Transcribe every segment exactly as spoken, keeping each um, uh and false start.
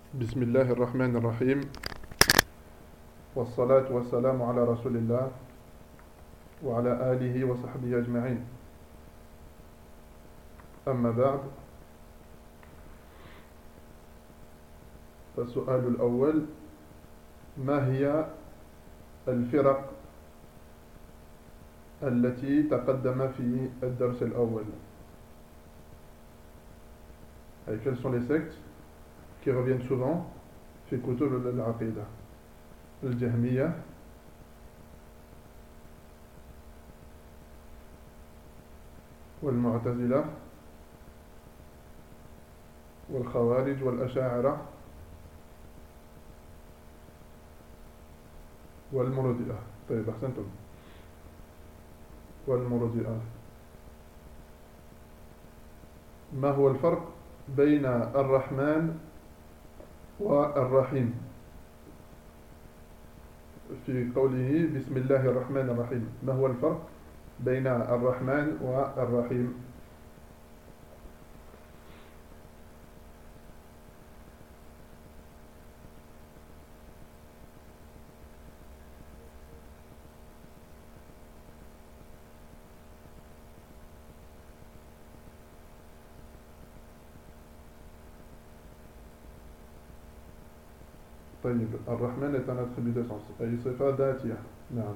بسم الله الرحمن الرحيم والصلاة والسلام على رسول الله وعلى آله وصحبه أجمعين أما بعد فالسؤال الأول ما هي الفرق التي تقدم في الدرس الأول et quelles sont les sectes qui reviennent souvent في كتب العقيدة الجهمية والمعتزلة والخوارج والأشاعرة والمرجئة. طيب أحسنتم. والمرجئة. ما هو الفرق بين الرحمن والرحيم في قوله بسم الله الرحمن الرحيم؟ ما هو الفرق بين الرحمن والرحيم؟ طيب الرحمن est un attribut d'essence أي صفة ذاتية. نعم.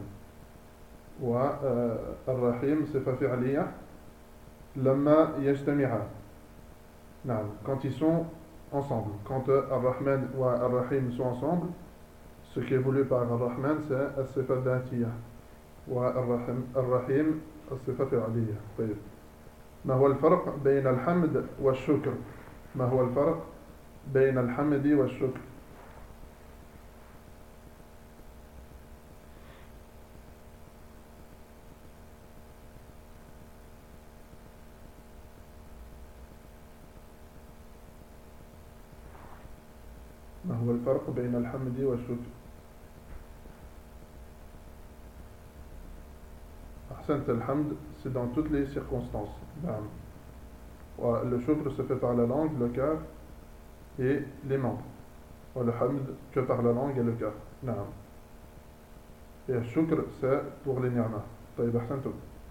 والرحيم صفة فعلية لما يجتمعا. نعم. Quand ils sont ensemble. Quand الرحمن والرحيم sont ensemble, ce qui est voulu par الرحمن c'est الصفة الذاتية والرحيم الرحيم الصفة فعلية. طيب ما هو الفرق بين الحمد والشكر؟ ما هو الفرق بين الحمد والشكر؟ ما هو الفرق بين الحمد والشكر؟ أحسنت. الحمد c'est dans toutes les circonstances. نعم. Le shukr se fait par la langue, le cœur et les membres. Le hamd que par la langue et le cœur. نعم. Et le shukr c'est pour les ni'ma. طيب أحسنتم.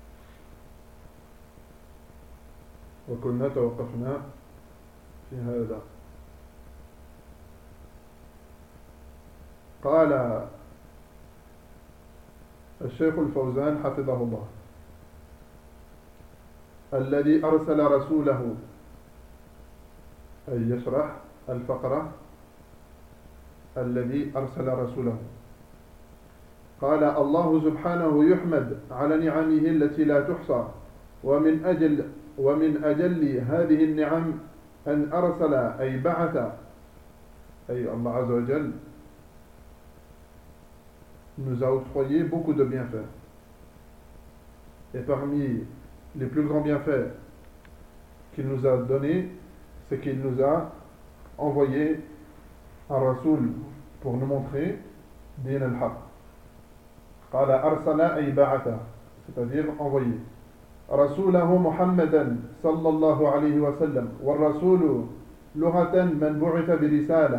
وكنا توقفنا في هذا. قال الشيخ الفوزان حفظه الله الذي أرسل رسوله أي يشرح الفقرة الذي أرسل رسوله. قال الله سبحانه يحمد على نعمه التي لا تحصى ومن أجل ومن أجل هذه النعم أن أرسل أي بعث أي الله عز وجل nous a octroyé beaucoup de bienfaits. Et parmi les plus grands bienfaits qu'il nous a donnés, c'est qu'il nous a envoyé un rasoul pour nous montrer din al-haq. Qala arsala ay ba'atha, c'est-à-dire envoyé. Rasulahu Muhammadan sallallahu alayhi wa sallam. Wa rasulu lughatan man bu'itha bi risalah.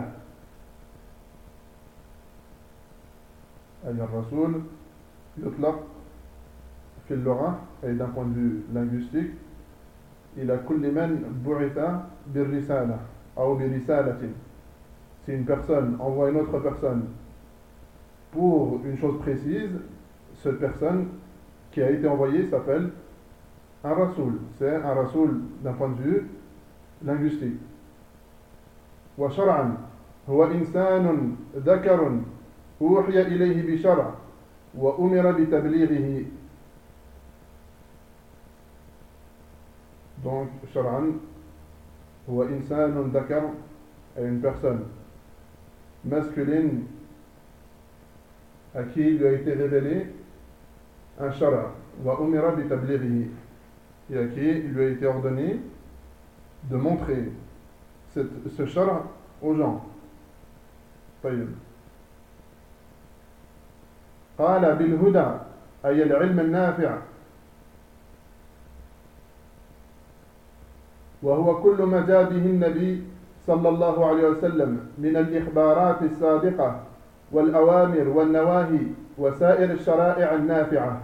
أي الرسول يطلق في اللغة أي d'un point de vue linguistique إلى كل من بعث بالرسالة أو برسالة. Si une personne envoie une autre personne pour une chose précise, cette personne qui a été envoyée s'appelle un rasoul. C'est un rasoul d'un point de vue linguistique. وشرعا هو إنسان ذكر أوحي إليه بشرع وأمر بتبليغه. Donc شرعا هو إنسان ذكر est une personne masculine à qui il lui a été révélé un shara وأمر بتبليغه et à qui il lui a été ordonné de montrer cette, ce shara aux gens. طيب. قال بالهدى أي العلم النافع وهو كل ما جاء به النبي صلى الله عليه وسلم من الإخبارات السابقة والأوامر والنواهي وسائر الشرائع النافعة.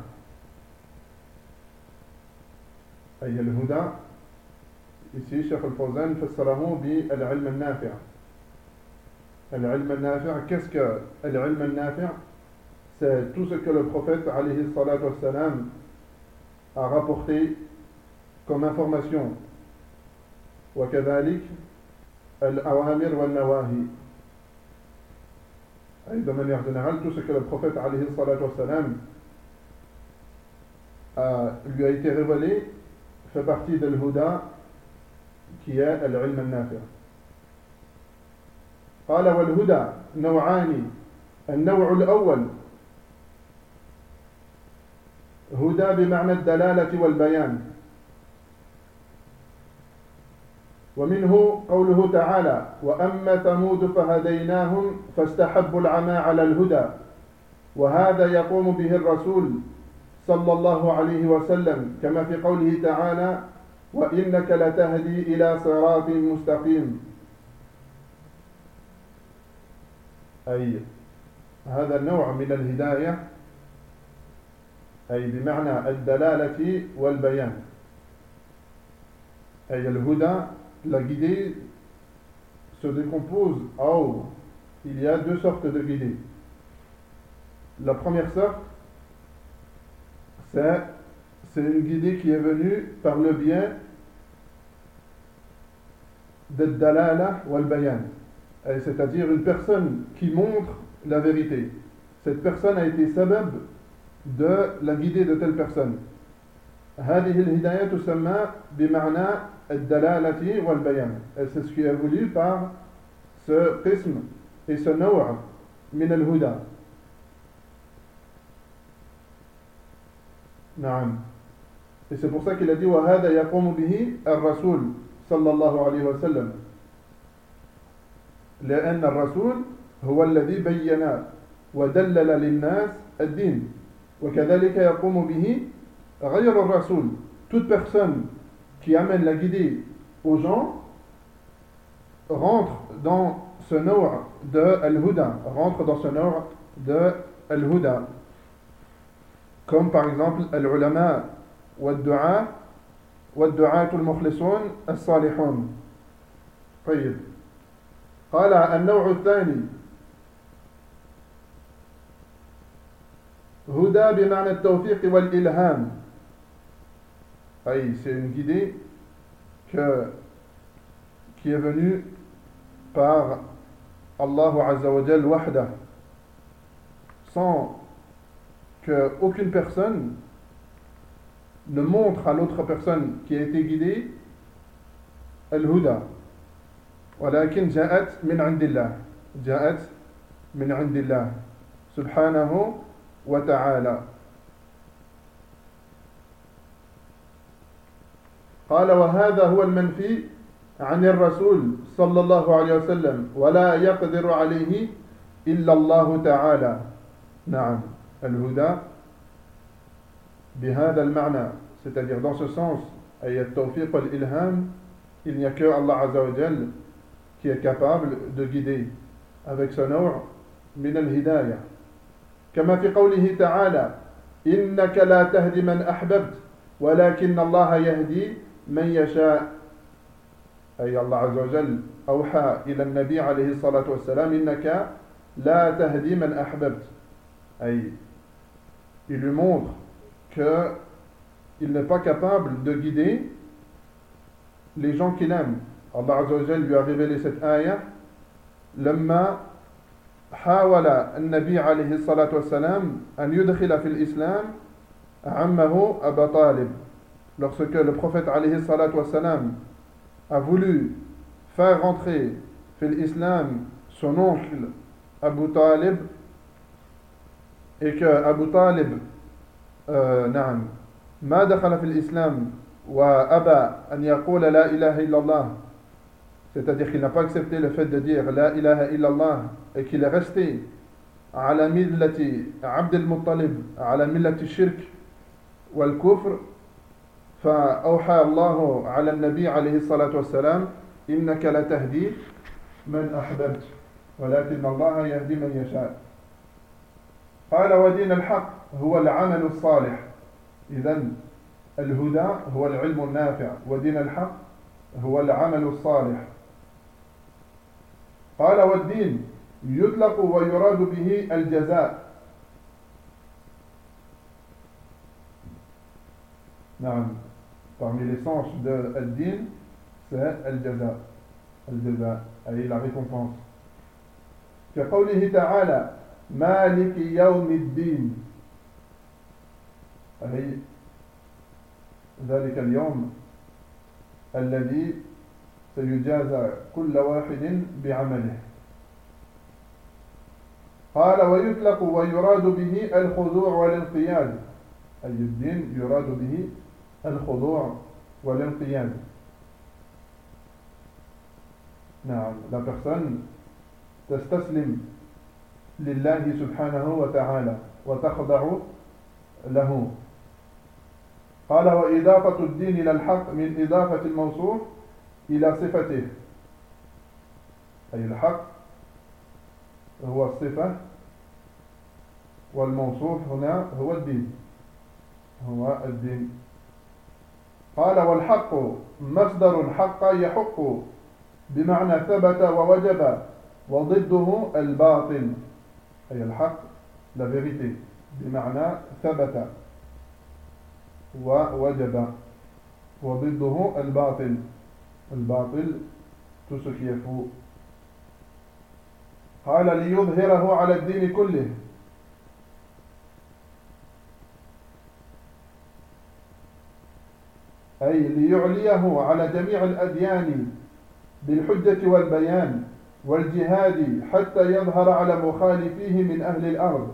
أي الهدى ici Cheikh Al-Fawzan فسره بالعلم النافع. العلم النافع, qu'est-ce que العلم النافع? C'est tout ce que le prophète alayhi salatu wassalam a rapporté comme information. وكذلك الأوامر والنواهي. Et de manière générale, tout ce que le prophète alayhi salatu wassalam a, lui a été révélé fait partie de l'huda qui est l'ilm al-nafi'. قال والهدى نوعان. النوع الأول هدى بمعنى الدلالة والبيان، ومنه قوله تعالى وأما ثمود فهديناهم فاستحبوا العمى على الهدى، وهذا يقوم به الرسول صلى الله عليه وسلم كما في قوله تعالى وإنك لتهدي إلى صراط مستقيم. أي هذا النوع من الهداية أي بمعنى الدلالة والبيان. أي الهدى, la guidée se décompose en, il y a deux sortes de guidées. La première sorte, c'est, c'est une guidée qui est venue par le biais de dalala wal bayan, c'est-à-dire une personne qui montre la vérité. Cette personne a été sabab de la guidée de telle personne. هذه الهداية تسمى بمعنى الدلالة والبيان. Et c'est ce qui est voulu par ce qism et ce naw' من الهدى. نعم. Et c'est pour ça qu'il a dit وهذا يقوم به الرسول صلى الله عليه وسلم. لأن الرسول هو الذي بين ودلل للناس الدين. وكذلك يقوم به غير الرسول. Toute personne qui amène la guidée aux gens rentre dans ce naw' de al-huda, rentre dans ce naw' de al-huda. Comme par exemple al-ulama wal-du'a wal-du'at al-mukhlisun al-salihun. طيب. قال النوع الثاني هدى بمعنى التوفيق والإلهام. أي c'est une guidée que, qui est venue par Allah Azza wa Jal wahda, sans que aucune personne ne montre à l'autre personne qui a été guidée al-huda. ولكن جاءت من عند الله، جاءت من عند الله سبحانه وتعالى. قال وهذا هو المنفي عن الرسول صلى الله عليه وسلم ولا يقدر عليه إلا الله تعالى. نعم الهدى بهذا المعنى, c'est-à-dire dans ce sens, أي التوفيق والإلهام, il n'y a que Allah Azza wa Jal qui est capable de guider avec ce naw' من الهداية. كما في قوله تعالى إنك لا تهدي من أحببت ولكن الله يهدي من يشاء. أي الله عز وجل أوحى إلى النبي عليه الصلاة والسلام إنك لا تهدي من أحببت. أي il lui montre qu'il n'est pas capable de guider les gens qu'il aime. Allah Azza wa Jal lui a révélé cette ayah لما حاول النبي عليه الصلاة والسلام أن يدخل في الإسلام عمه أبا طالب. Lorsque le prophète عليه الصلاة والسلام a voulu faire rentrer في l'islam son oncle Abu Talib, et que Abu Talib euh, نعم ما دخل في الإسلام وأبى أن يقول لا إله إلا الله, c'est-à-dire qu'il n'a pas accepté le fait de dire la ilaha illallah et qu'il est resté على ملة عبد المطلب على ملة الشرك والكفر, فأوحى الله على النبي عليه الصلاة والسلام إنك لتهدي من أحببت ولكن الله يهدي من يشاء. قال ودين الحق هو العمل الصالح. إذن الهدى هو العلم النافع، ودين الحق هو العمل الصالح. قال والدين يطلق ويراد به الجزاء. نعم، parmi les sens de الدين c'est الجزاء، الجزاء أي la récompense. كقوله تعالى مالك يوم الدين، أي ذلك اليوم الذي سيجازى كل واحد بعمله. قال ويطلق ويراد به الخضوع والانقياد، أي الدين يراد به الخضوع والانقياد. نعم، la personne تستسلم لله سبحانه وتعالى وتخضع له. قال وإضافة الدين إلى الحق من إضافة الموصوف إلى صفته، أي الحق هو الصفة والموصوف هنا هو الدين، هو الدين. قال والحق مصدر حق يحق بمعنى ثبت ووجب، وضده الباطل، أي الحق la vérité بمعنى ثبت ووجب، وضده الباطل، الباطل tout ce qui est faux. قال ليظهره على الدين كله، أي ليعليه على جميع الأديان بالحجة والبيان والجهاد حتى يظهر على مخالفيه من أهل الأرض.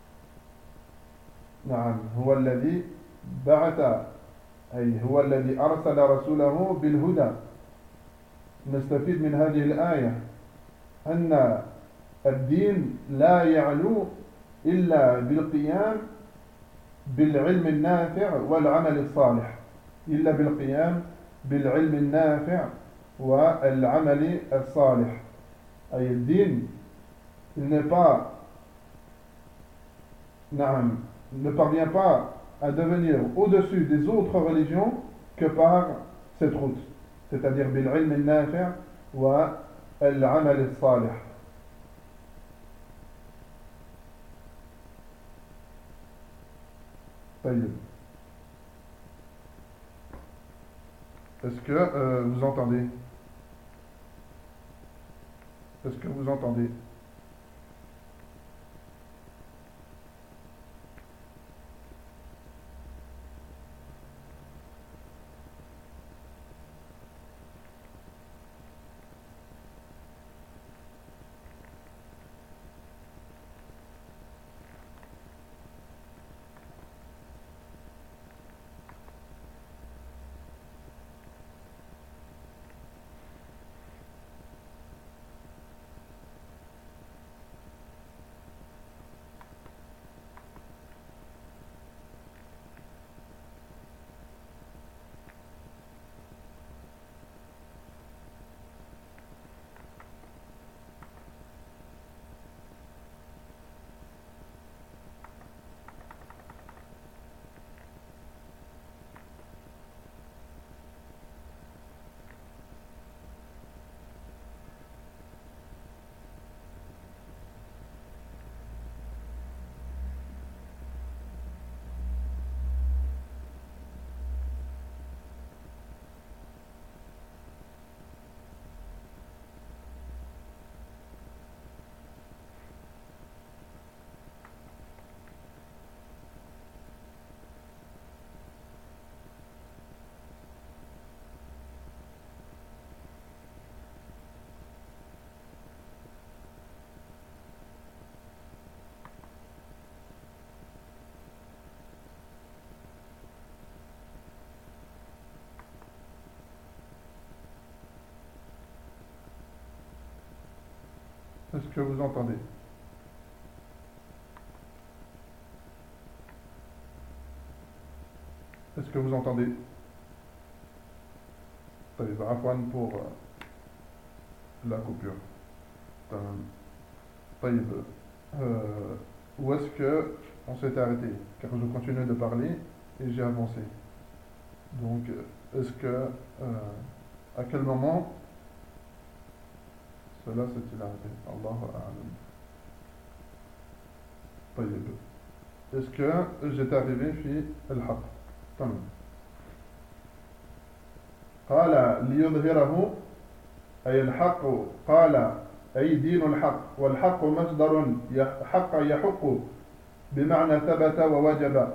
نعم، هو الذي بعث، أي هو الذي أرسل رسوله بالهدى. نستفيد من هذه الآية أن الدين لا يعلو إلا بالقيام بالعلم النافع والعمل الصالح، إلا بالقيام بالعلم النافع والعمل الصالح. أي الدين il n'est pas, نعم, ne parvient pas à devenir au-dessus des autres religions que par cette route, c'est-à-dire بالعلم النافع والعمل الصالح. طيب. Est-ce que euh, vous entendez? Est-ce que vous entendez? Est-ce que vous entendez? Est-ce que vous entendez? طيب عفوا pour la coupure. طيب, euh, où est-ce que on s'est arrêté? Car je continue de parler et j'ai avancé. Donc, est-ce que, euh, à quel moment cela s'est-il arrêté? Allahu a'lam. طيب. Est-ce que j'étais arrivé في الحق؟ تمام. قال ليظهره أي الحق قال أي دين الحق والحق مصدر حق يحق بمعنى ثبت ووجب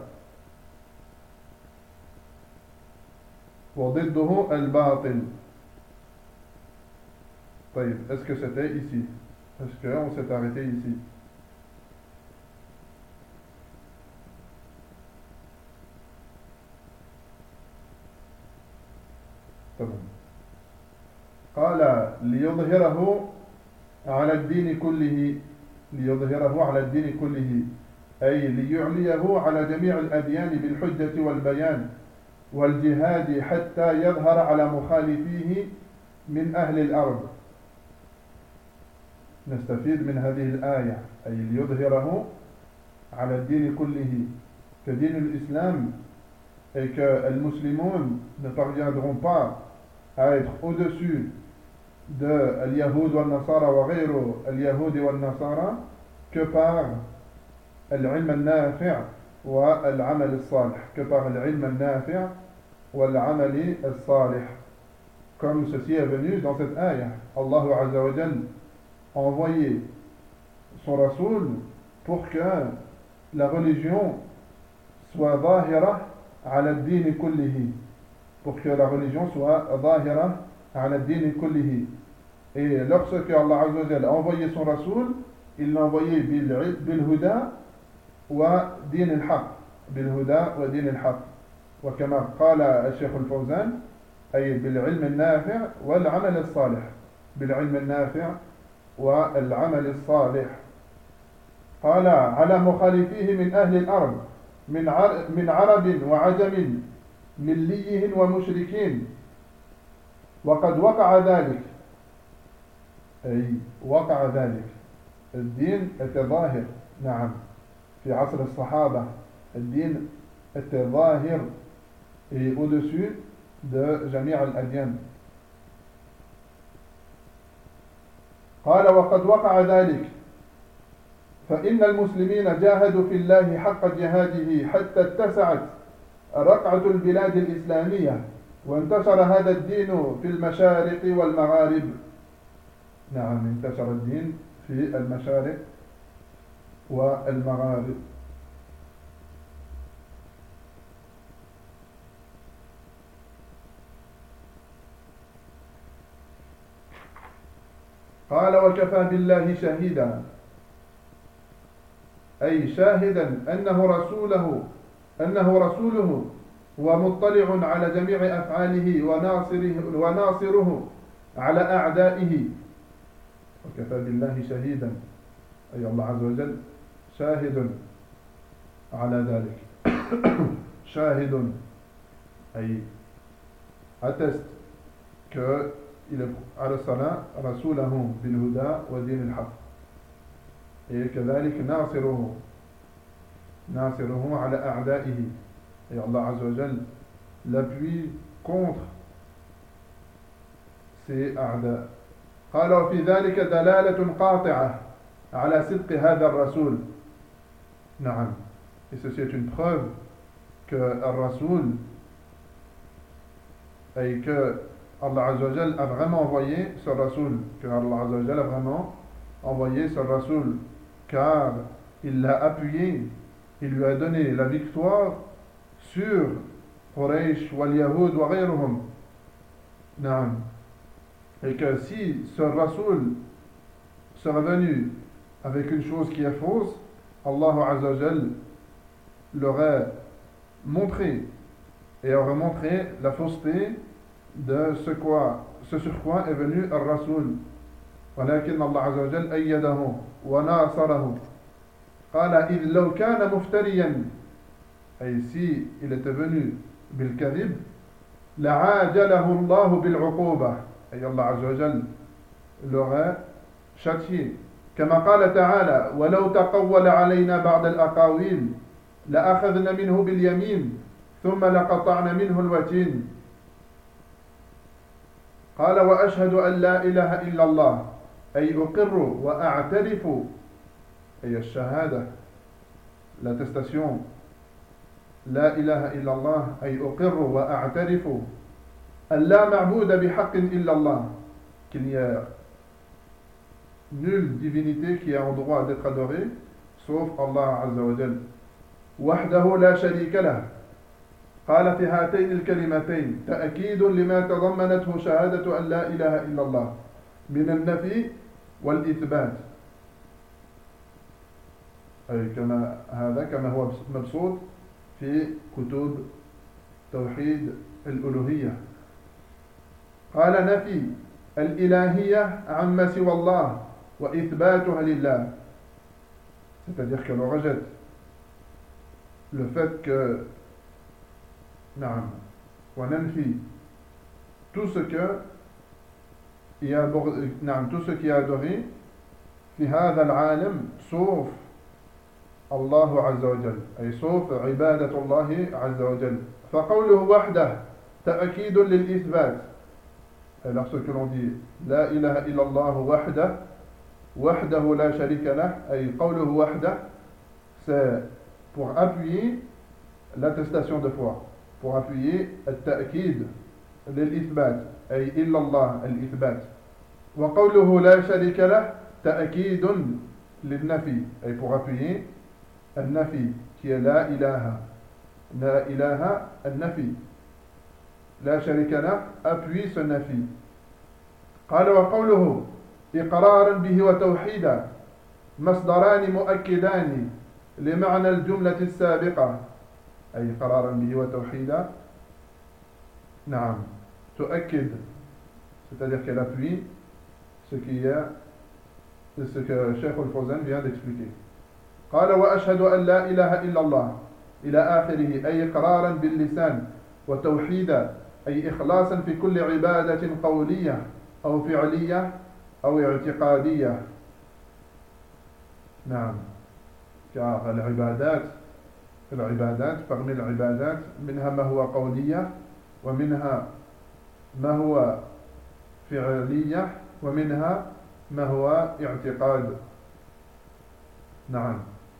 وضده الباطل. طيب, est-ce que c'était ici? Est-ce qu'on s'est arrêté ici? تمام. قال ليظهره على الدين كله ليظهره على الدين كله أي ليعليه على جميع الأديان بالحجة والبيان والجهاد حتى يظهر على مخالفيه من أهل الأرض. نستفيد من هذه الآية أي ليظهره على الدين كله كدين الإسلام et que les musulmans ne parviendront pas à être au-dessus de al-Yahoud wa al-Nasara wa ghayru al-Yahoud wa al-Nasara que par al-ilm al-nafi' wa al-amal al-salih, que par al-ilm al-nafi' wa al-amal al-salih, comme ceci est venu dans cette ayah. Allah Azza wa Jal a envoyé son Rasoul pour que la religion soit zahira ala ad-din kullihi, pour que la religion soit zahira ala ad-din kullihi. Et lorsque Allah Azza wa Jal a envoyé son Rasoul, il l'a envoyé bil huda wa din al-haq, bil huda wa din al-haq. وكما قال الشيخ الفوزان أي بالعلم النافع والعمل الصالح، بالعلم النافع والعمل الصالح. قال على مخالفيه من أهل الأرض من عرب وعجم مليهم ومشركين. وقد وقع ذلك أي وقع ذلك الدين التظاهر. نعم، في عصر الصحابة الدين التظاهر et au-dessus de جميع الأديان. قال وقد وقع ذلك فإن المسلمين جاهدوا في الله حق جهاده حتى اتسعت رقعة البلاد الإسلامية وانتشر هذا الدين في المشارق والمغارب. نعم، انتشر الدين في المشارق والمغارب. قال وكفى بالله شهيدا أي شاهدا أنه رسوله أنه رسوله ومطلع على جميع أفعاله وناصره, وناصره على أعدائه. وكفى بالله شهيدا أي الله عز وجل شاهد على ذلك. شاهد أي atteste que il أرسل رسوله بالهدى ودين الحق. Et كذلك ناصره ناصره على أعدائه. Et Allah Azza wa Jal l'appuie contre ses أعداء. قال وفي ذلك دلالة قاطعة على صدق هذا الرسول. نعم. Et ceci est une preuve que le Rasoul et que Allah Azza wa Jal a vraiment envoyé ce Rasoul, que Allah Azza wa Jal a vraiment envoyé ce Rasoul, car il l'a appuyé, il lui a donné la victoire sur Quraysh wal Yahoud wa ghayruhum. Naam. Et que si ce Rasoul serait venu avec une chose qui est fausse, Allah Azza wa Jal l'aurait montré et aurait montré la fausseté de ce, quoi, ce sur quoi est venu le Rasoul. ولكن الله عز وجل أيده وناصره. قال إذ لو كان مفتريا أي si il était venu بالكذب لعاجله الله بالعقوبة أي الله عز وجل l'aurait châtier. كما قال تعالى ولو تقول علينا بعض الأقاويل لأخذنا منه باليمين ثم لقطعنا منه الوتين. قال وأشهد أن لا إله إلا الله أي أقر وأعترف أي الشهادة l'attestation لا إله إلا الله أي أقر وأعترف أن لا معبود بحق إلا الله qu'il n'y a nulle divinité qui a en droit d'être adorée sauf Allah Azza wa Jal وحده لا شريك له. قال في هاتين الكلمتين تأكيد لما تضمنته شهادة أن لا إله إلا الله من النفي والإثبات أي كما هذا كما هو مبسوط في كتب توحيد الألوهية. قال نفي الإلهية عما سوى الله وإثباتها لله, c'est-à-dire que l'on rejette le fait que نعم وننفي tout ce que il y a نعم tout ce qui est adoré في هذا العالم sauf الله عز وجل أي sauf عبادة الله عز وجل. فقوله وحده تأكيد للإثبات. Et lorsque l'on dit لا إله إلا الله وحده وحده لا شريك له أي قوله وحده, c'est pour appuyer l'attestation de foi, pour appuyer التأكيد للإثبات أي إلا الله الإثبات. وقوله لا شريك له تأكيد للنفي أي pour appuyer النفي qui est لا إله لا إله النفي لا شريك له appuie ce نفي. قال وقوله إقرارا به وتوحيدا مصدران مؤكدان لمعنى الجملة السابقة أي إقرارا به وتوحيدا نعم تؤكد c'est-à-dire qu'elle appuie ce qui est ce que Cheikh Al-Fawzan vient d'expliquer. قال وأشهد أن لا إله إلا الله إلى آخره أي إقرارا باللسان وتوحيدا أي إخلاصا في كل عبادة قولية أو فعلية أو اعتقادية. نعم car العبادات العبادات parmi العبادات منها ما هو قولية ومنها ما هو فعلية ومنها ما هو اعتقاد. نعم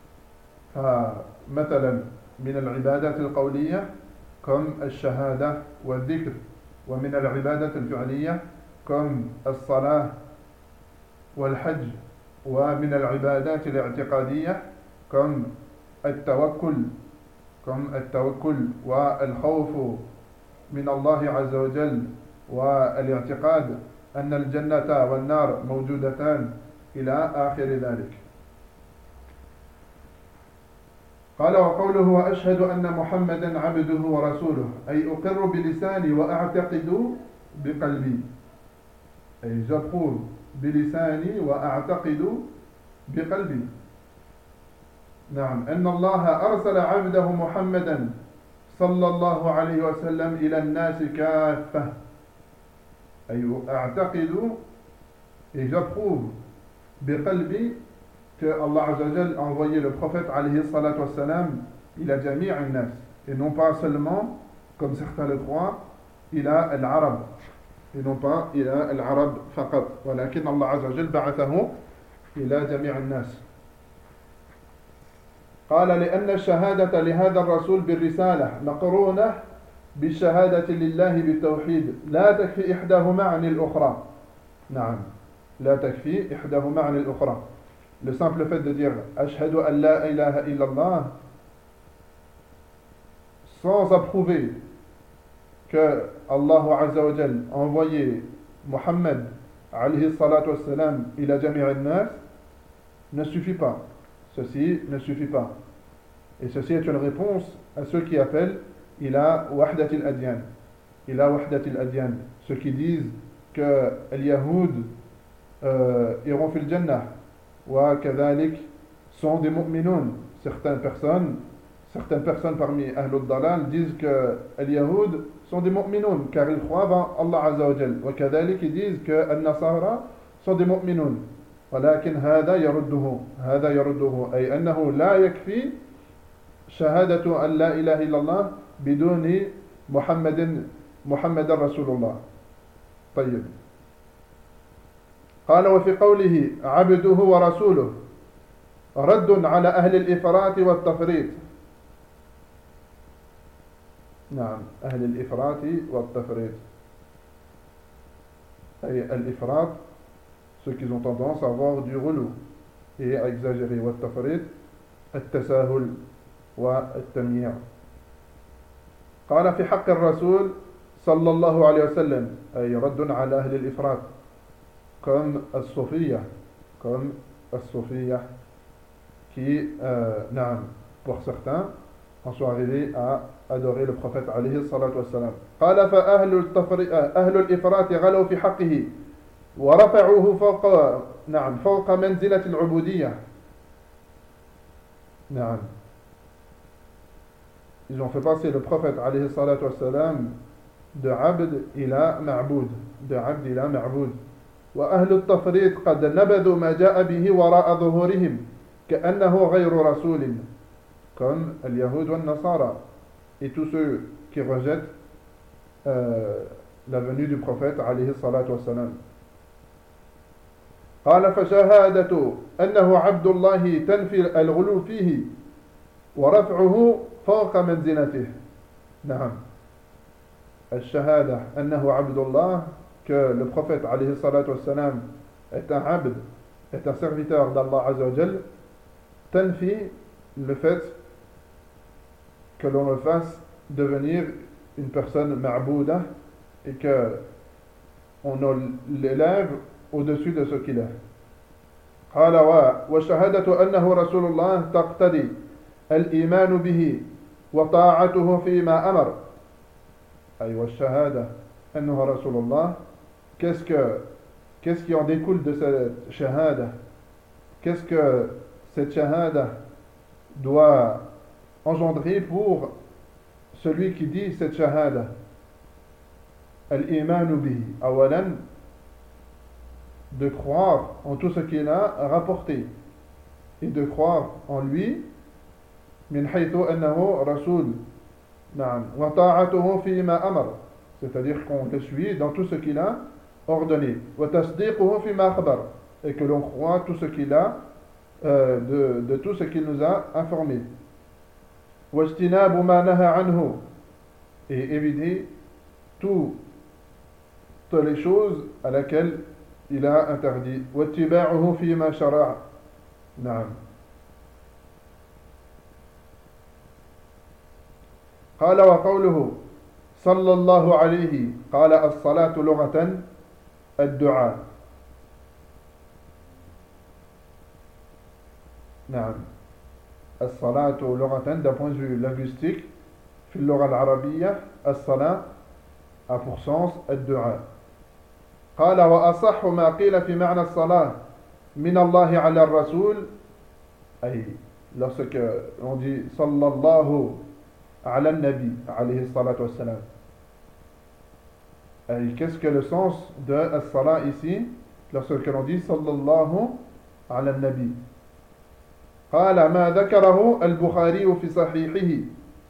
فمثلا من العبادات القولية comme الشهادة والذكر, ومن العبادات الفعلية comme الصلاة والحج, ومن العبادات الاعتقادية comme التوكل comme التوكل والخوف من الله عز وجل والاعتقاد أن الجنة والنار موجودتان إلى آخر ذلك. قال وقوله وأشهد أن محمدا عبده ورسوله أي أقر بلساني وأعتقد بقلبي أي j'approuve بلساني وأعتقد بقلبي. نعم أن الله أرسل عبده محمدا صلى الله عليه وسلم إلى الناس كافة أي أعتقد et j'approuve بقلبي que Allah Azza wa Jal a envoyé le prophète alayhi salatu wassalam il a jami' an-nas et non pas seulement comme certains le croient il a al-arab et non pas il a al-arab faqat ولكن Allah Azza wa Jal ba'athahu ila jami' an-nas. قال لأن الشهادة لهذا الرسول بالرسالة مقرونة بالشهادة لله بالتوحيد لا تكفي إحداهما عن الأخرى. نعم لا تكفي إحداهما عن الأخرى. Le simple fait de dire Ashhadu an la ilaha illallah sans approuver que Allah Azza wa Jal a envoyé Muhammad alayhi salatu wassalam ila jami' an-nas ne suffit pas. Ceci ne suffit pas. Et ceci est une réponse à ceux qui appellent ila wahdat al-adyan. Ila wahdat al-adyan. Ceux qui disent que les Yahoud euh, iront fil Jannah. وكذلك sont des mu'minun. Certaines personnes, certaines personnes parmi Ahlul Dalal disent que les Yahoud sont des mu'minun car ils croient en Allah Azza wa Jal. وكذلك ils disent que les Nasara sont des mu'minun. ولكن هذا يرده هذا يرده أي أنه لا يكفي شهادة أن لا إله إلا الله بدون محمد محمد رسول الله. طيب قال وفي قوله عبده ورسوله رد على أهل الإفراط والتفريط. نعم أهل الإفراط والتفريط أي الإفراط ceux qui ont tendance à avoir du relou et à exagérer والتفريط التساهل والتمييع. قال في حق الرسول صلى الله عليه وسلم أي رد على أهل الإفراط comme الصوفية comme الصوفية qui euh, نعم pour certains en sont arrivés à adorer le prophète عليه الصلاة والسلام. قال فأهل التفريط أهل الإفراط غلوا في حقه ورفعوه فوق نعم فوق منزلة العبودية. نعم ils ont fait passer le prophète عليه الصلاة والسلام de abd إلى معبود de abd إلى معبود. وأهل التفريط قد نبذوا ما جاء به وراء ظهورهم كأنه غير رسول comme اليهود والنصارى et tous ceux qui rejettent euh, la venue du prophète عليه الصلاة والسلام. قال فشهادة أنه عبد الله تنفي الغلو فيه ورفعه فوق منزلته. نعم الشهادة أنه عبد الله que le prophète عليه الصلاة والسلام est un abd, est un serviteur d'Allah Azza wa Jal, tanfi le fait que l'on le fasse devenir une personne ma'bouda et que on l'élève au-dessus de ce qu'il est. قال وشهادة أنه رسول الله تقتضي الإيمان به وطاعته فيما أمر. أي والشهادة أنه رسول الله qu'est-ce que qu'est-ce qui en découle de cette shahada? Qu'est-ce que cette shahada doit engendrer pour celui qui dit cette shahada? Al-imanu bihi awalan, de croire en tout ce qu'il a rapporté et de croire en lui min haythu annahu rasul. Na'am wa ta'atuhu fi ma amar, c'est-à-dire qu'on le suit dans tout ce qu'il a ordonné. Wa tasdiquhu fi ma akhbar, et que l'on croit tout ce qu'il a euh, de, de tout ce qu'il nous a informé. Wa ijtinabu ma naha anhu, et éviter toutes les choses à laquelle il a interdit. Wa ittiba'uhu fi ma shara'a. Na'am. قال وقوله صلى الله عليه قال الصلاة لغة الدعاء. نعم الصلاة لغة d'un point de vue linguistique في اللغة العربية الصلاة a pour sens الدعاء. قال وأصح ما قيل في معنى الصلاة من الله على الرسول أي lorsque on dit صلى الله على النبي عليه الصلاة والسلام. Et qu'est-ce que le sens de as-salat ici lorsque l'on dit sallallahu ala nabi? قال ما ذكره البخاري في صحيحه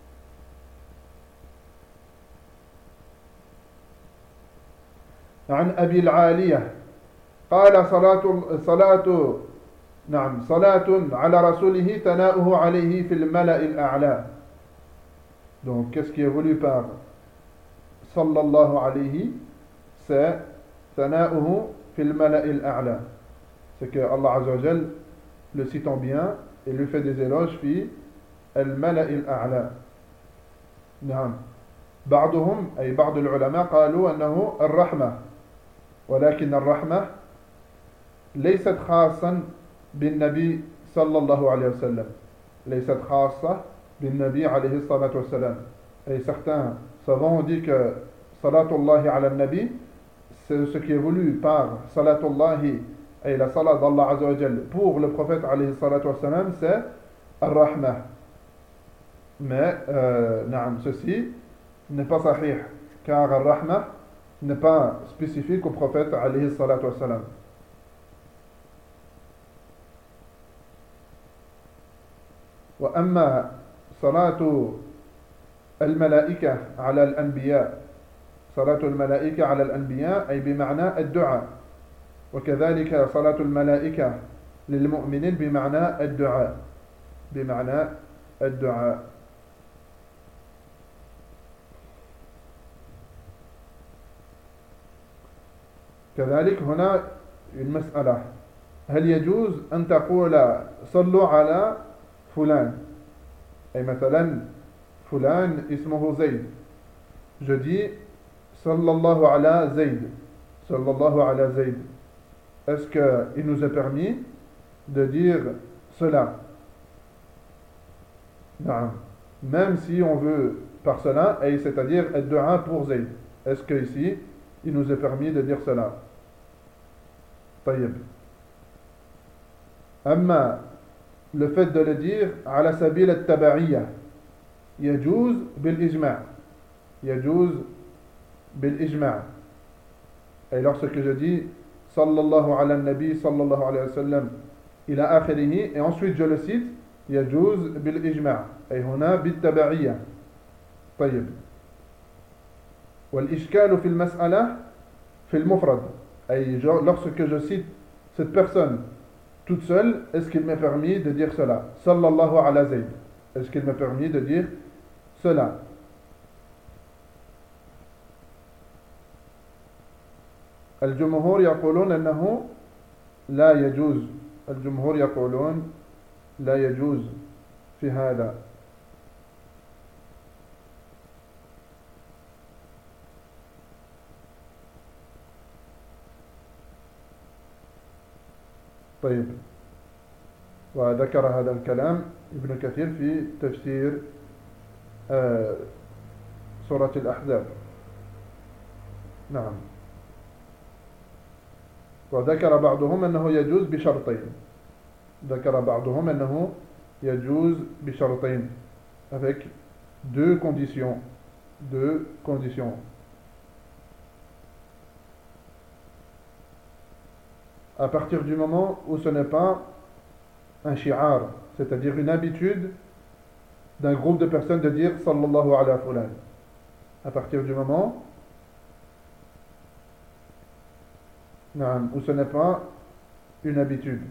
عن أبي العالية قال صلاة صلاة نعم صلاة على رسوله ثناؤه عليه في الملأ الأعلى. Donc, qu'est-ce qui est voulu par sallallahu alayhi? C'est thana'uhu fil mala'il a'la. C'est que Allah Azza wa Jal le citant bien et lui fait des éloges fi al mala'il a'la. نعم بعضهم أي بعض العلماء قالوا أنه الرحمة ولكن الرحمة ليست خاصا بالنبي صلى الله عليه وسلم ليست خاصة بالنبي عليه الصلاة والسلام. Et certains savants ont dit que salatullahi ala nabi, c'est ce qui est voulu par salatullahi et la salat d'Allah Azza wa Jal pour le prophète alayhi salatu wassalam, c'est ar-rahmah. Mais euh, naam, ceci n'est pas sahih car ar-rahmah n'est pas spécifique au prophète alayhi salatu wassalam. وأما صلاة الملائكة على الأنبياء صلاة الملائكة على الأنبياء أي بمعنى الدعاء، وكذلك صلاة الملائكة للمؤمنين بمعنى الدعاء بمعنى الدعاء. كذلك هنا المسألة، هل يجوز أن تقول صلوا على فلان؟ أي مثلا فلان اسمه زيد، je dis sallallahu ala Zayd, sallallahu ala Zayd. Est-ce qu'il nous est permis de dire cela? Non. Même si on veut par cela, et c'est-à-dire ad-du'a pour Zayd. Est-ce que ici il nous est permis de dire cela? طيب. أما le fait de le dire على سبيل التبعية يجوز بالإجماع يجوز بالإجماع. Et lorsque je dis sallallahu ala nabi sallallahu alayhi wa sallam ila akhirihi et ensuite je le cite, يجوز بالإجماع أي هنا بالتبعية. طيب. والإشكال في المسألة في المفرد أي lorsque je cite cette personne toute seule, est-ce qu'il m'est permis de dire cela? Sallallahu ala Zayd. Est-ce qu'il m'est permis de dire cela? الجمهور يقولون أنه لا يجوز. الجمهور يقولون لا يجوز في هذا. طيب. وذكر هذا الكلام ابن كثير في تفسير آه سورة الأحزاب. نعم. وذكر بعضهم أنه يجوز بشرطين. ذكر بعضهم أنه يجوز بشرطين avec deux conditions. Deux conditions. À partir du moment où ce n'est pas un shi'ar, c'est-à-dire une habitude d'un groupe de personnes de dire sallallahu ala fulan. À partir du moment où ce n'est pas une habitude.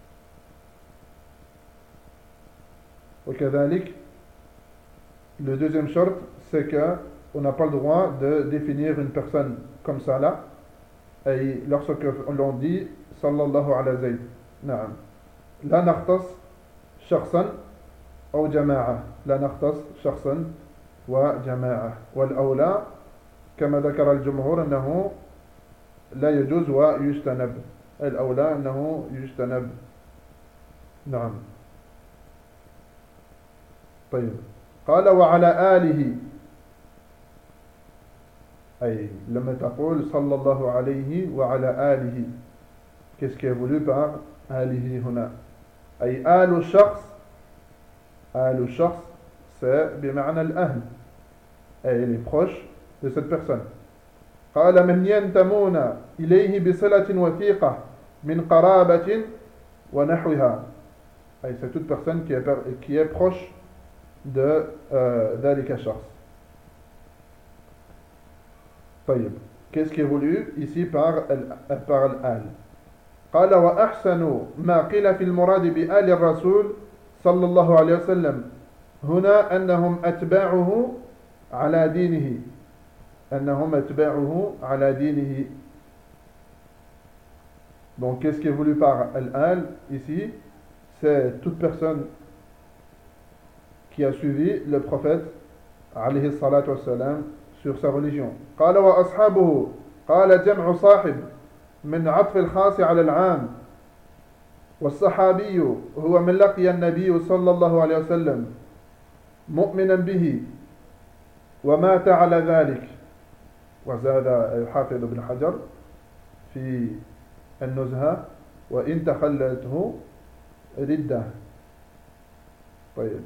وكذلك le deuxième short, c'est que on n'a pas le droit de définir une personne comme ça là, et lorsque l'on dit sallallahu ala Zayd, نعم لا نختص شخصا أو جماعة لا نختص شخصا وجماعة. والأولى كما ذكر الجمهور أنه لا يجوز ويجتنب. الأولى أنه يجتنب. نعم. طيب. قال وعلى آله أي لما تقول صلى الله عليه وعلى آله qu'est-ce qui est voulu par آله هنا؟ أي آل الشخص. آل الشخص c'est بمعنى الأهل أي les proches de cette personne. قال من ينتمون إليه بصلة وثيقة من قرابة ونحوها أي c'est toute personne qui est, qui est proche de euh, ذلك الشخص. طيب. Qu'est-ce qui est voulu ici par par الآل؟ قال وأحسن ما قيل في المراد بآل الرسول صلى الله عليه وسلم هنا أنهم أتباعه على دينه أنهم أتباعه على دينه. Donc qu'est-ce qui est voulu par al-al ici? C'est toute personne qui a suivi le prophète alayhi salatu wassalam sur sa religion. قال وأصحابه قال جمع صاحب من عطف الخاص على العام. والصحابي هو من لقي النبي صلى الله عليه وسلم مؤمنا به ومات على ذلك. وزاد الحافظ ابن حجر في النزهة وإن تخلته ردة. طيب.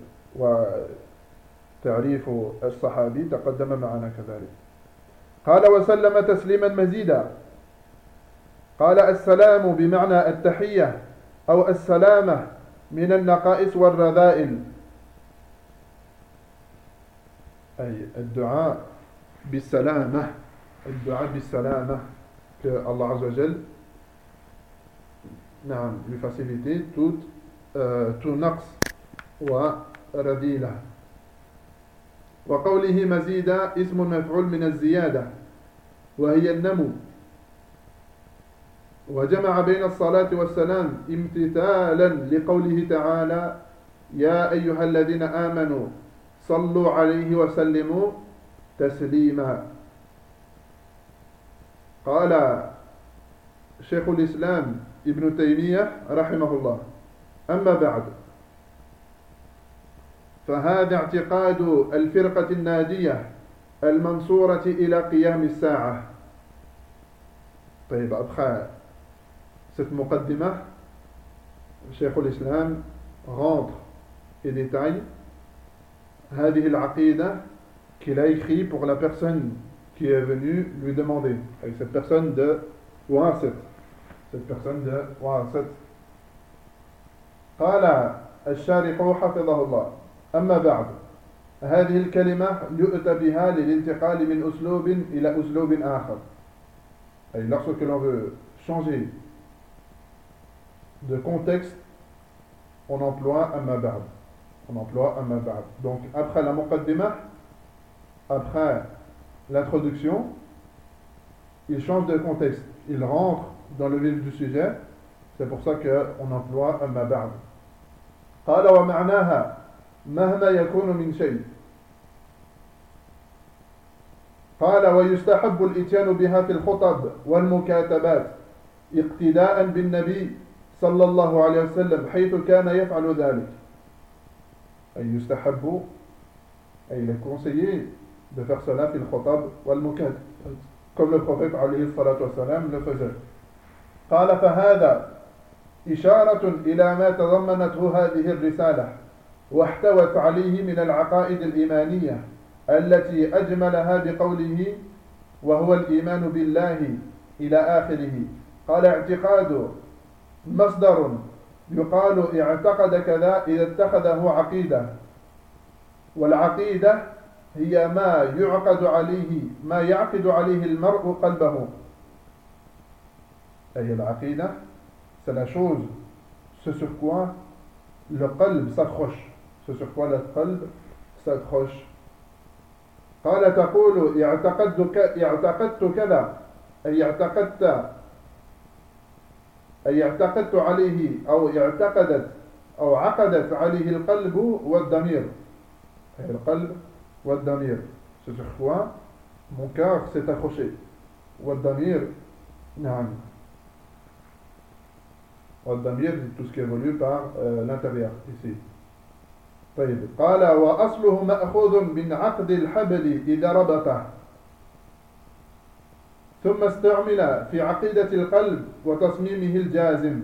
وتعريف الصحابي تقدم معنا كذلك. قال وسلم تسليما مزيدا. قال السلام بمعنى التحية أو السلامة من النقائص والرذائل أي الدعاء بالسلامة الدعاء بالسلامة que Allah Azza wa Jal نعم lui faciliter tout euh, tout نقص ورذيلة. وقوله مزيدا اسم مفعول من الزيادة وهي النمو، وجمع بين الصلاة والسلام امتثالا لقوله تعالى يا أيها الذين آمنوا صلوا عليه وسلموا تسليما. قال شيخ الإسلام ابن تيمية رحمه الله أما بعد فهذا اعتقاد الفرقة الناجية المنصورة إلى قيام الساعة. طيب après cette muqaddimah, Cheikh l'Islam rentre et détaille هذه العقيدة qu'il a écrit pour la personne qui est venue lui demander, avec cette personne de Wasit, cette personne de Wasit. قال الشارح حفظه الله أما بعد هذه الكلمة يؤتى بها للانتقال من أسلوب إلى أسلوب آخر. Et lorsque l'on veut changer de contexte, on emploie amma ba'd. On emploie amma ba'd. Donc après la muqaddimah, après l'introduction, il change de contexte. Il rentre dans le vif du sujet. C'est pour ça qu'on emploie amma ba'd. قال ومعناها مهما يكون من شيء. قال ويستحب الإتيان بها في الخطب والمكاتبات اقتداء بالنبي صلى الله عليه وسلم حيث كان يفعل ذلك. أي يستحب أي il est conseillé de faire cela في الخطب والمكاتبات comme le prophète عليه الصلاة والسلام le faisait. قال فهذا إشارة إلى ما تضمنته هذه الرسالة واحتوت عليه من العقائد الإيمانية التي أجملها بقوله وهو الإيمان بالله إلى آخره. قال اعتقاد مصدر يقال اعتقد كذا إذا اتخذه عقيدة، والعقيدة هي ما يعقد عليه ما يعقد عليه المرء قلبه. أي العقيدة c'est la chose ce sur quoi le qalb s'accroche, ce sur quoi le qalb s'accroche. قال تقول اعتقدت اعتقدت كذا أي اعتقدت أي اعتقدت عليه أو اعتقدت أو عقدت عليه القلب والضمير. أي القلب والضمير ce sur quoi mon cœur s'est accroché. والضمير نعم والضمير tout ce qui évolue par euh, l'intérieur ici. طيب قال وأصله مأخوذ من عقد الحبل إذا ربطه ثم استعمل في عقيدة القلب وتصميمه الجازم.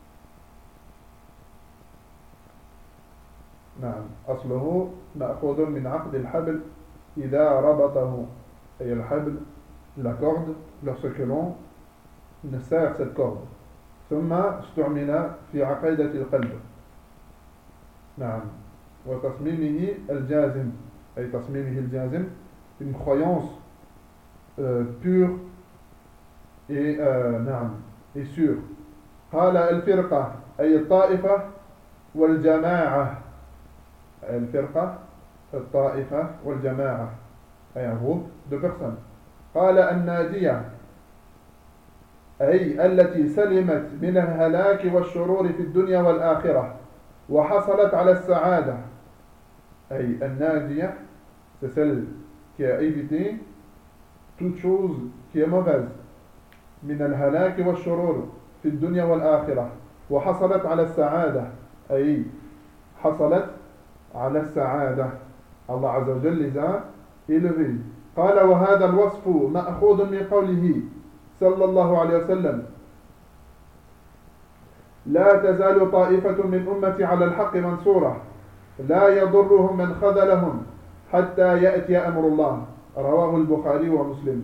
نعم أصله مأخوذ من عقد الحبل إذا ربطه أي الحبل la corde lorsque l'on ne serre cette corde. ثم استعمل في عقيدة القلب. نعم وتصميمه الجازم أي تصميمه الجازم une croyance euh, pure et euh, نعم et sûre. قال الفرقة أي الطائفة والجماعة. الفرقة الطائفة والجماعة أي un groupe de personnes. قال الناجية أي التي سلمت من الهلاك والشرور في الدنيا والآخرة وحصلت على السعادة. أي الناجية c'est celle qui a évité toute chose qui est mauvaise من الهلاك والشرور في الدنيا والآخرة وحصلت على السعادة أي حصلت على السعادة. الله عز وجل les a élevés. قال وهذا الوصف مأخوذ من قوله صلى الله عليه وسلم لا تزال طائفة من أمتي على الحق منصورة لا يضرهم من خذلهم حتى يأتي أمر الله. رواه البخاري ومسلم.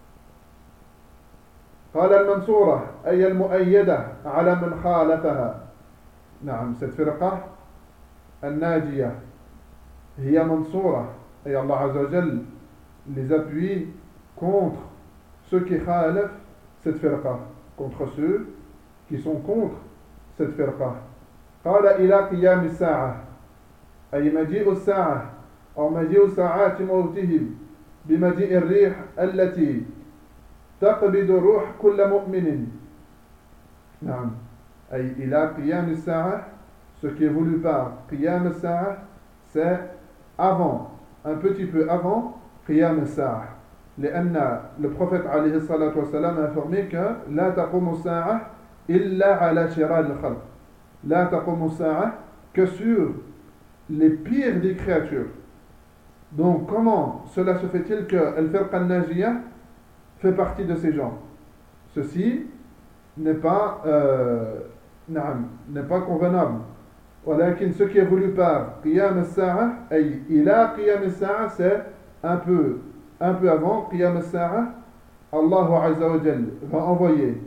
قال المنصورة أي المؤيدة على من خالفها. نعم cette فرقة الناجية هي منصورة Et Allah Azza wa Jal les appuie contre ceux qui khalaf cette firqa, contre ceux qui sont contre cette firqa. قال إلى قيام الساعة أي مجيء الساعة أو مجيء ساعات موتهم بمجيء الريح التي تقبض روح كل مؤمن. نعم أي إلى قيام الساعة. Ce qui est voulu par قيام الساعة, c'est avant, un petit peu avant قيام الساعة. لأن le prophète عليه الصلاة والسلام a informé que لا تقوم الساعة إلا على شرار الخلق. لا تقوم الساعة que sur les pires des créatures. Donc comment cela se fait-il que Al-Firqa al-Najiyah fait partie de ces gens? Ceci n'est pas euh, n'est pas convenable. ولكن ce qui est voulu par قيام الساعة أي إلى قيام الساعة, c'est un peu un peu avant قيام الساعة. Allah Azza wa Jal va envoyer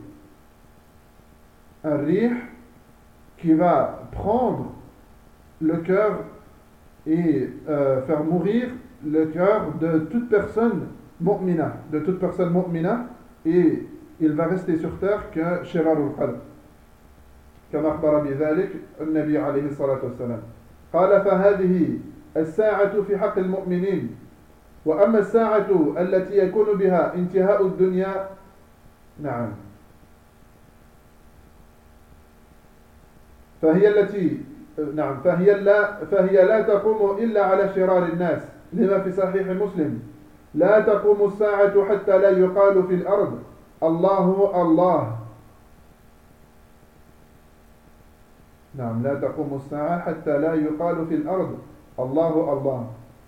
un rih qui va prendre le cœur et euh, faire mourir le cœur de toute personne mu'mina, de toute personne mu'mina, et il va rester sur terre que shirarul qalb. كما أخبر بذلك النبي عليه الصلاة والسلام. قال فهذه الساعة في حق المؤمنين، وأما الساعة التي يكون بها انتهاء الدنيا نعم فهي التي نعم فهي لا فهي لا تقوم إلا على شرار الناس، لما في صحيح مسلم لا تقوم الساعة حتى لا يقال في الأرض الله الله. نعم لا تقوم الساعة حتى لا يقال في الأرض الله الله.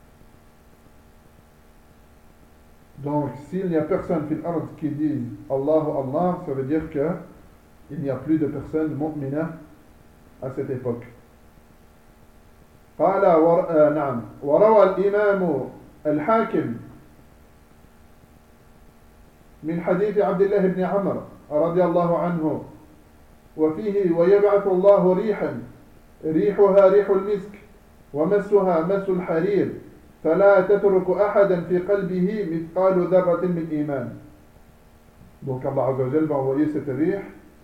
Donc s'il n'y a personne في الأرض qui dit Allah Allah, ça veut dire que il n'y a plus de personnes mu'mina à cette époque. قال ور... آه نعم وروى الإمام الحاكم من حديث عبد الله بن عمر رضي الله عنه وفيه ويبعث الله ريحا ريحها ريح المسك ومسها مس الحرير فلا تترك أحدا في قلبه مثقال ذرة من إيمان. Donc Allah Azza wa Jal va envoyer cette rih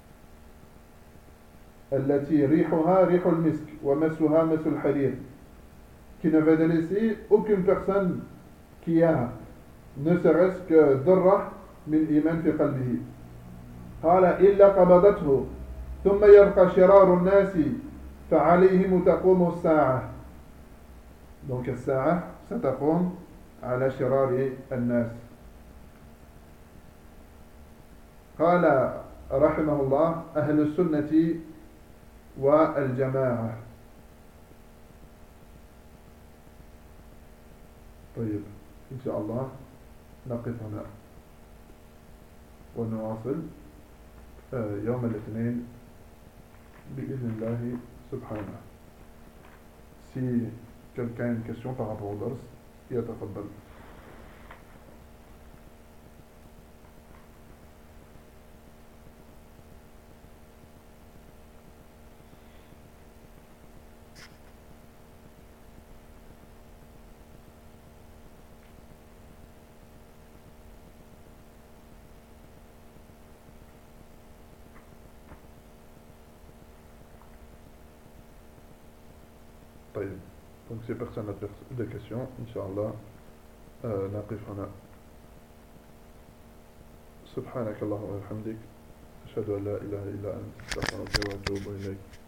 التي ريحها ريح المسك ومسها مس الحرير, qui ne va laisser aucune personne qui a ne serait-ce que ذرة من إيمان في قلبه. قال إلا قبضته ثم يبقى شرار الناس فعليهم تقوم الساعة. Donc الساعة ستقوم على شرار الناس. قال رحمه الله أهل السنة والجماعة. طيب إن شاء الله نقف هنا ونواصل يوم الاثنين بإذن الله سبحانه. Si quelqu'un a une question par rapport au dars, يتفضل. طيب. Donc si personne n'a de questions, Inch'Allah, euh, نقف هنا. سبحانك اللهم وبحمدك أشهد أن لا إله إلا أنت أستغفرك وأتوب إليك.